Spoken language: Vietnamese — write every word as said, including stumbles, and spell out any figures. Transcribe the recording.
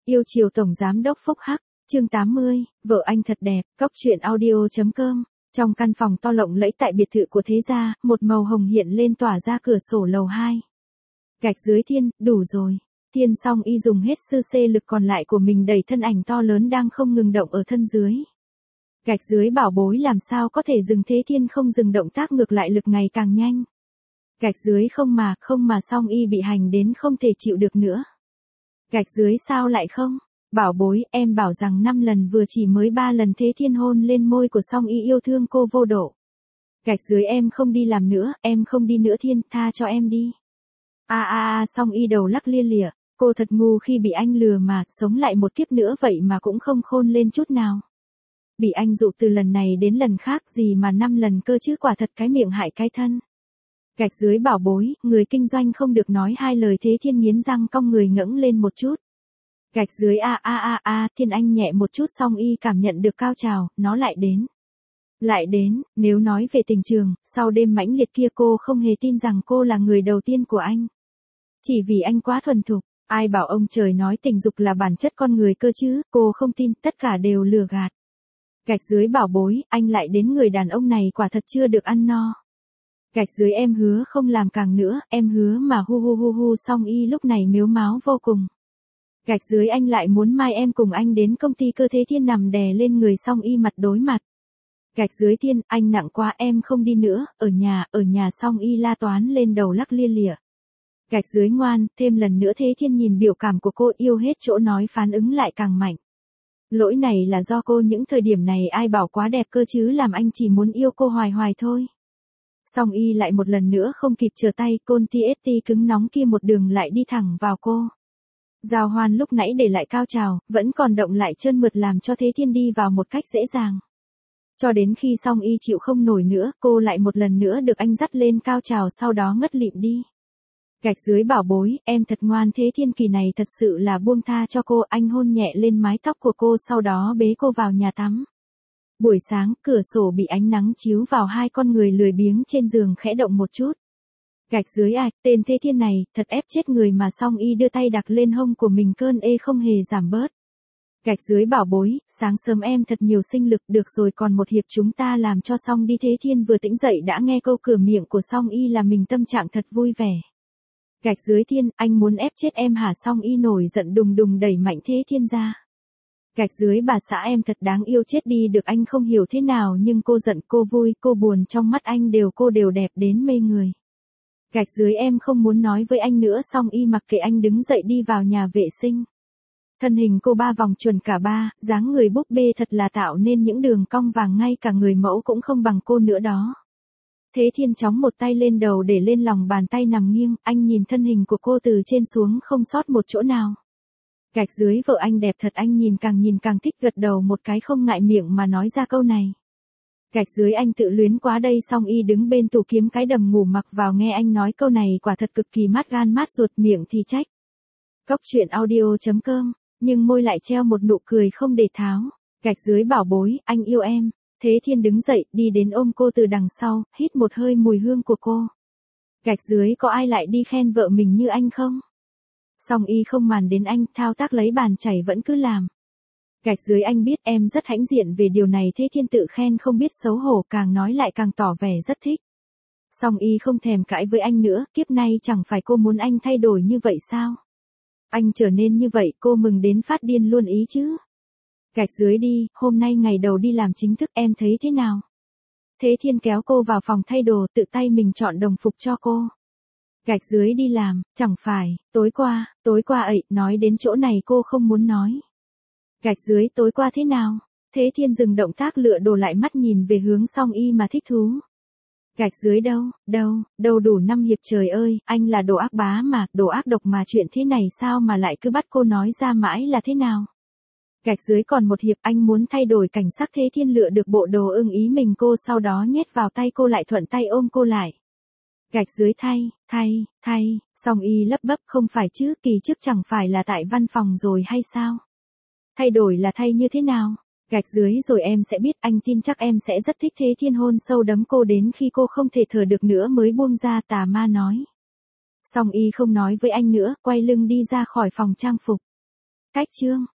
Yêu chiều Tổng Giám đốc Phúc Hắc, chương tám mươi, vợ anh thật đẹp, góc truyện audio.com. Trong căn phòng to lộng lẫy tại biệt thự của thế gia, một màu hồng hiện lên tỏa ra cửa sổ lầu hai. Gạch dưới thiên, đủ rồi. Thiên Song Y dùng hết sư xê lực còn lại của mình đẩy thân ảnh to lớn đang không ngừng động ở thân dưới. Gạch dưới bảo bối làm sao có thể dừng thế thiên không dừng động tác ngược lại lực ngày càng nhanh. Gạch dưới không mà, không mà Song Y bị hành đến không thể chịu được nữa. Gạch dưới sao lại không? Bảo bối, em bảo rằng năm lần vừa chỉ mới ba lần thế thiên hôn lên môi của Song Y yêu thương cô vô độ. Gạch dưới em không đi làm nữa, em không đi nữa thiên, tha cho em đi. A a a Song Y đầu lắc lia lịa, cô thật ngu khi bị anh lừa mà, sống lại một kiếp nữa vậy mà cũng không khôn lên chút nào. Bị anh dụ từ lần này đến lần khác gì mà năm lần cơ chứ, quả thật cái miệng hại cái thân. Gạch dưới bảo bối, người kinh doanh không được nói hai lời. Thế thiên nghiến răng cong người ngẩng lên một chút. Gạch dưới a a a a, thiên anh nhẹ một chút. Song Y cảm nhận được cao trào, nó lại đến. Lại đến, nếu nói về tình trường, sau đêm mãnh liệt kia cô không hề tin rằng cô là người đầu tiên của anh. Chỉ vì anh quá thuần thục, ai bảo ông trời nói tình dục là bản chất con người cơ chứ, cô không tin, tất cả đều lừa gạt. Gạch dưới bảo bối, anh lại đến, người đàn ông này quả thật chưa được ăn no. Gạch dưới em hứa không làm càng nữa, em hứa mà hu hu hu hu. Song Y lúc này mếu máo vô cùng. Gạch dưới anh lại muốn mai em cùng anh đến công ty cơ. Thế thiên nằm đè lên người Song Y mặt đối mặt. Gạch dưới thiên, anh nặng quá, em không đi nữa, ở nhà, ở nhà. Song Y la toán lên đầu lắc lia lịa. Gạch dưới ngoan, thêm lần nữa. Thế thiên nhìn biểu cảm của cô yêu hết chỗ nói, phản ứng lại càng mạnh. Lỗi này là do cô, những thời điểm này ai bảo quá đẹp cơ chứ, làm anh chỉ muốn yêu cô hoài hoài thôi. Song Y lại một lần nữa không kịp trở tay, côn tê ét tê cứng nóng kia một đường lại đi thẳng vào cô. Giao hoan lúc nãy để lại cao trào, vẫn còn động lại trơn mượt làm cho Thế thiên đi vào một cách dễ dàng. Cho đến khi Song Y chịu không nổi nữa, cô lại một lần nữa được anh dắt lên cao trào, sau đó ngất lịm đi. Gạch dưới bảo bối, em thật ngoan. Thế thiên kỳ này thật sự là buông tha cho cô. Anh hôn nhẹ lên mái tóc của cô, sau đó bế cô vào nhà tắm. Buổi sáng, cửa sổ bị ánh nắng chiếu vào, hai con người lười biếng trên giường khẽ động một chút. Gạch dưới à, tên Thế thiên này, thật ép chết người mà. Song Y đưa tay đặt lên hông của mình, cơn ê không hề giảm bớt. Gạch dưới bảo bối, sáng sớm em thật nhiều sinh lực, được rồi còn một hiệp chúng ta làm cho xong đi. Thế thiên vừa tỉnh dậy đã nghe câu cửa miệng của Song Y là mình, tâm trạng thật vui vẻ. Gạch dưới thiên, anh muốn ép chết em hả? Song Y nổi giận đùng đùng đẩy mạnh Thế thiên ra. Gạch dưới bà xã em thật đáng yêu chết đi được, anh không hiểu thế nào nhưng cô giận, cô vui, cô buồn, trong mắt anh đều cô đều đẹp đến mê người. Gạch dưới em không muốn nói với anh nữa. Song Y mặc kệ anh đứng dậy đi vào nhà vệ sinh. Thân hình cô ba vòng chuẩn cả ba, dáng người búp bê thật là tạo nên những đường cong vàng, ngay cả người mẫu cũng không bằng cô nữa đó. Thế thiên chóng một tay lên đầu để lên lòng bàn tay nằm nghiêng, anh nhìn thân hình của cô từ trên xuống không sót một chỗ nào. Gạch dưới vợ anh đẹp thật, anh nhìn càng nhìn càng thích, gật đầu một cái không ngại miệng mà nói ra câu này. Gạch dưới anh tự luyến quá đây. Song Y đứng bên tủ kiếm cái đầm ngủ mặc vào, nghe anh nói câu này quả thật cực kỳ mát gan mát ruột, miệng thì trách. Góc truyện audio.com, nhưng môi lại treo một nụ cười không để tháo. Gạch dưới bảo bối, anh yêu em. Thế thiên đứng dậy, đi đến ôm cô từ đằng sau, hít một hơi mùi hương của cô. Gạch dưới có ai lại đi khen vợ mình như anh không? Song Y không màn đến anh, thao tác lấy bàn chảy vẫn cứ làm. Gạch dưới anh biết em rất hãnh diện về điều này. Thế thiên tự khen không biết xấu hổ, càng nói lại càng tỏ vẻ rất thích. Song Y không thèm cãi với anh nữa, kiếp nay chẳng phải cô muốn anh thay đổi như vậy sao? Anh trở nên như vậy cô mừng đến phát điên luôn ý chứ. Gạch dưới đi, hôm nay ngày đầu đi làm chính thức, em thấy thế nào? Thế thiên kéo cô vào phòng thay đồ, tự tay mình chọn đồng phục cho cô. Gạch dưới đi làm, chẳng phải, tối qua, tối qua ấy, nói đến chỗ này cô không muốn nói. Gạch dưới tối qua thế nào? Thế thiên dừng động tác lựa đồ lại, mắt nhìn về hướng Song Y mà thích thú. Gạch dưới đâu, đâu, đâu đủ năm hiệp, trời ơi, anh là đồ ác bá mà, đồ ác độc mà, chuyện thế này sao mà lại cứ bắt cô nói ra mãi là thế nào? Gạch dưới còn một hiệp, anh muốn thay đổi cảnh sắc. Thế thiên lựa được bộ đồ ưng ý mình cô, sau đó nhét vào tay cô, lại thuận tay ôm cô lại. Gạch dưới thay, thay, thay, Song Y lấp bấp, không phải chứ, kỳ trước chẳng phải là tại văn phòng rồi hay sao? Thay đổi là thay như thế nào? Gạch dưới rồi em sẽ biết, anh tin chắc em sẽ rất thích. Thế thiên hôn sâu đấm cô đến khi cô không thể thở được nữa mới buông ra, tà ma nói. Song Y không nói với anh nữa, quay lưng đi ra khỏi phòng trang phục. Khách chương.